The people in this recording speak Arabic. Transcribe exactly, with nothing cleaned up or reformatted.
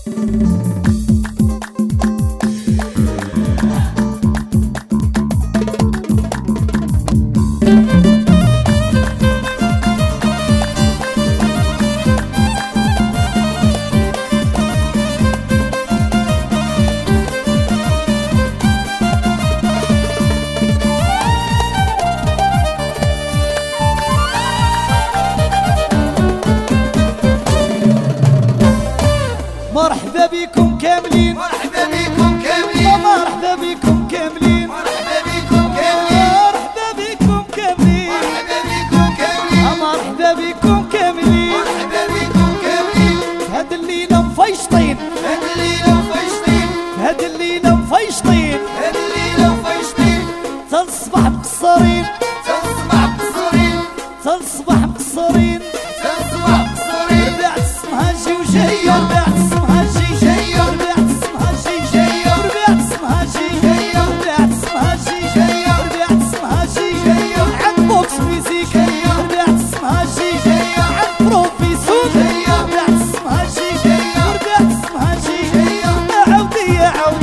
مرحبا بكم كاملين، مرحبا بكم كاملين، مرحبا بكم كاملين، مرحبا بكم كاملين، مرحبا بكم كاملين، مرحبا بكم كاملين، مرحبا بكم كاملين، مرحبا بكم كاملين. هاد الليلة مفيشطين، هاد الليلة مفيشطين، هاد الليلة مفيشطين، هاد الليلة مفيشطين، تالصباح مقصرين، تصبح مقصورين، تالصباح مقصرين، تصبح مقصورين. ربيعة اسمها جي وجاية، ربيعة اسمها جي جاية، ربيعة اسمها جي جاية، ربيعة اسمها جي جاية، ربيعة اسمها جي جاية، ربيعة اسمها جي جاية، عن بوكس ميوزيك جاية، ربيعة اسمها جي جاية، عن بروفيسور جاية، ربيعة اسمها جي جاية، ربيعة اسمها جي جاية. عودي يا عودي